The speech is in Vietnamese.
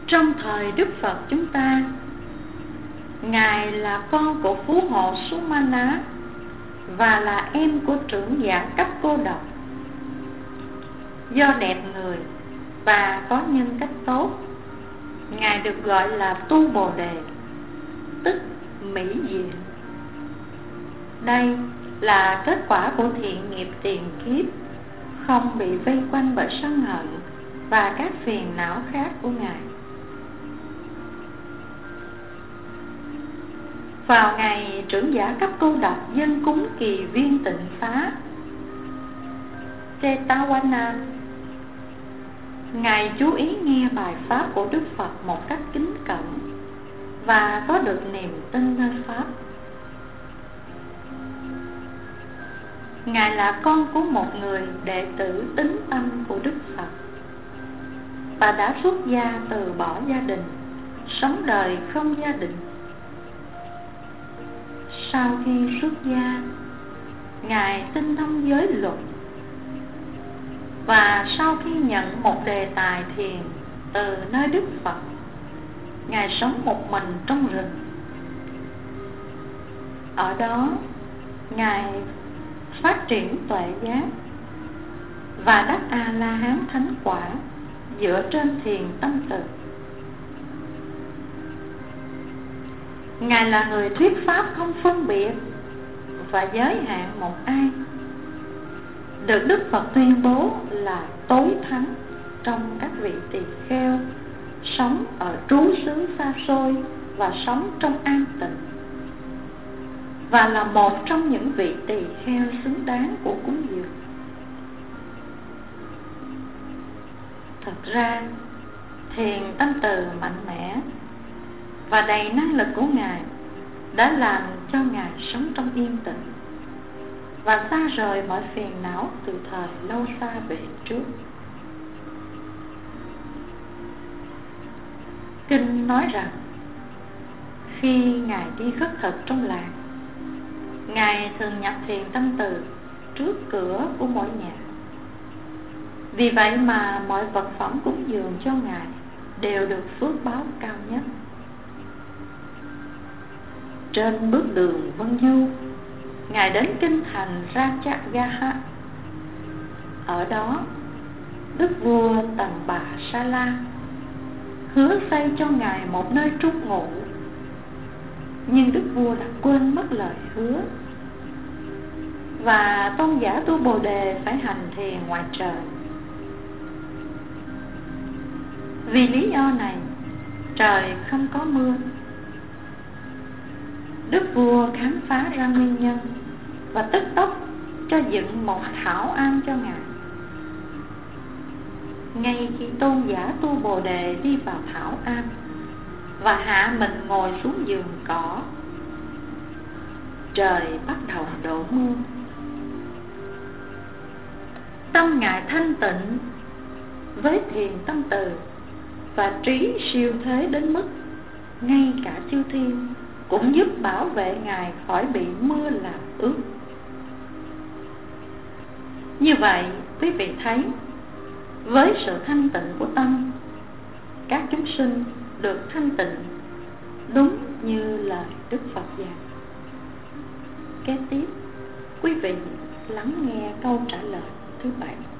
Trong thời Đức Phật chúng ta, Ngài là con của Phú Hộ Sumana và là em của trưởng giả cấp Cô Độc. Do đẹp người và có nhân cách tốt, Ngài được gọi là Tu Bồ Đề, tức mỹ diện. Đây là kết quả của thiện nghiệp tiền kiếp, không bị vây quanh bởi sân hận và các phiền não khác của Ngài. Vào ngày trưởng giả cấp Cô Độc dâng cúng kỳ viên tịnh xá Cetawana, Ngài chú ý nghe bài pháp của Đức Phật một cách kính cẩn và có được niềm tin nơi pháp. Ngài là con của một người đệ tử tín tâm của Đức Phật và đã xuất gia từ bỏ gia đình, sống đời không gia đình. Sau khi xuất gia, Ngài tinh thông giới luật, và sau khi nhận một đề tài thiền từ nơi Đức Phật, Ngài sống một mình trong rừng. Ở đó, Ngài phát triển tuệ giác và đắc A-la-hán thánh quả dựa trên thiền tâm từ. Ngài là người thuyết pháp không phân biệt và giới hạn một ai, được Đức Phật tuyên bố là tối thắng trong các vị tỳ kheo sống ở trú xứ xa xôi và sống trong an tịnh, và là một trong những vị tỳ kheo xứng đáng của cúng dường. Thật ra, thiền tâm từ mạnh mẽ và đầy năng lực của Ngài đã làm cho Ngài sống trong yên tĩnh và xa rời mọi phiền não từ thời lâu xa về trước. Kinh nói rằng, khi Ngài đi khất thực trong làng, Ngài thường nhập thiền tâm từ trước cửa của mỗi nhà. Vì vậy mà mọi vật phẩm cúng dường cho Ngài đều được phước báo cao nhất. Trên bước đường Vân Du, Ngài đến kinh thành Rajagaha. Ở đó, Đức vua Tần Bà Sa La hứa xây cho Ngài một nơi trú ngụ, nhưng Đức vua đã quên mất lời hứa, và tôn giả Tu Bồ Đề phải hành thiền ngoài trời. Vì lý do này, trời không có mưa. Đức vua khám phá ra nguyên nhân và tức tốc cho dựng một thảo am cho Ngài. Ngay khi tôn giả Tu Bồ Đề đi vào thảo am và hạ mình ngồi xuống giường cỏ, trời bắt đầu đổ mưa. Tâm Ngài thanh tịnh với thiền tâm từ và trí siêu thế đến mức ngay cả chư thiên cũng giúp bảo vệ Ngài khỏi bị mưa làm ướt. Như vậy, quý vị thấy, với sự thanh tịnh của tâm, các chúng sinh được thanh tịnh đúng như lời Đức Phật dạy. Kế tiếp, quý vị lắng nghe câu trả lời thứ 7.